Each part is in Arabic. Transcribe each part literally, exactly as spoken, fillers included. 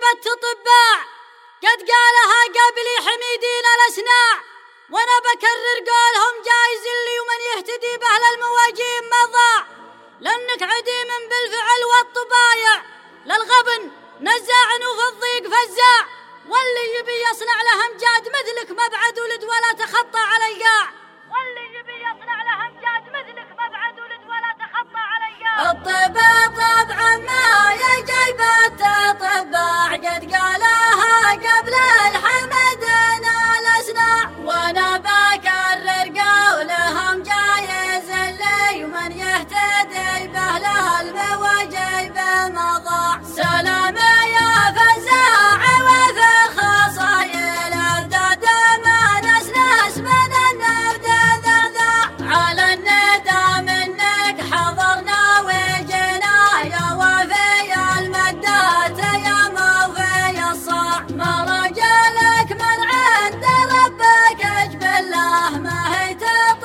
جايبت أطباء قد قالها قبلي حميدين الأسناع، وأنا بكرر قولهم جايز اللي ومن يهتدي بأهل المواجيم مضى، لأنك عديم بالفعل والطبايع، للغبن نزاع وفي الضيق فزاع، واللي يبي يصنع له امجاد مثلك مبعد ولد ولا تخطى على القاع، واللي يبي يصنع له امجاد مثلك مبعد ولد ولا تخطى على القاع. الطباء طبعا ما يا جايبت أطباء قد قالها قبل الحمدين الأسناع، وانا بكرر قولهم جايز اللي ومن يهتدي بأهل المواجيب مضاع. سلام يا فزاع وفي الخصايل أبداد ما نسنس من النبد ذرذاع، على الندى منك حضرنا وجينا يا وفي المدات يا موفي الصاع، ما رجلك من عند ربك اجبله ما هي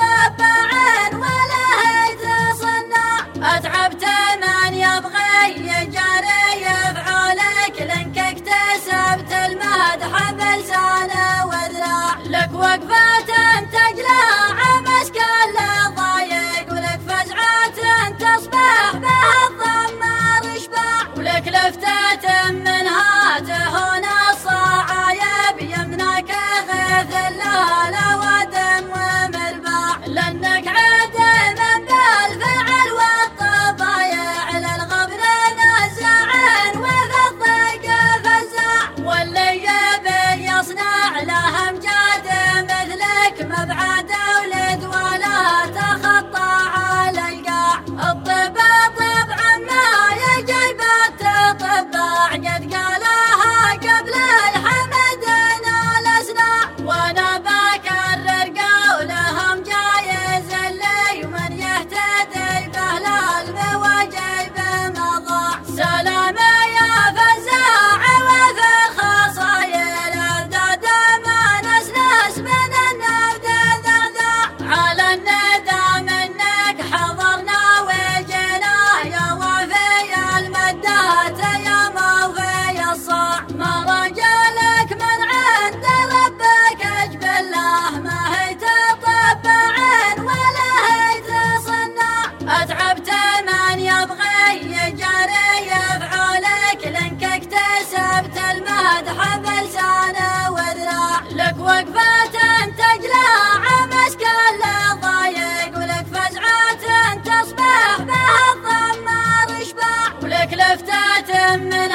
تطبع ولا هي تصنع، اتعبت من يبغي يجري يفعلك لانك اكتسبت المدح بلسان وذراع، لك وقفة تجلى مسكن ضايق، ولك فزعة تصبح بها الضمار اشباع، ولك لفتة منها تهون الصعايب يمنك غيث اللالة ودم ومرباع، لأنك عدم بالفعل والطبايع للغبن نزاع وفي الضيق فزاع، واللي يبي يصنع له امجاد مثلك مبعد ولد ولا تخطى على القاع. الطباء طبعا ما يا جايبت أطباء قد قالها قبل الحمدين الأسناع، وانا بكرر قولهم جايز اللي ومن يهتدي بأهل المواجيب مضاع. سلام يا فزاع وفي الخصايل أبداد ما نسنس من النبد ذرذاع، على الندى منك حضرنا وجينا يا وفي المدات يا موفي الصاع، ما رجلك من عند ربك اجبله ما هي تطبع ولا هي تصنع، اتعبت من يبغي يجري يفعلك لانك اكتسبت المدح بلسان وذراع، لك وقفة تجلى مسكن ضايق، ولك فزعة تصبح بها الضمار اشباع، ولك لفتة من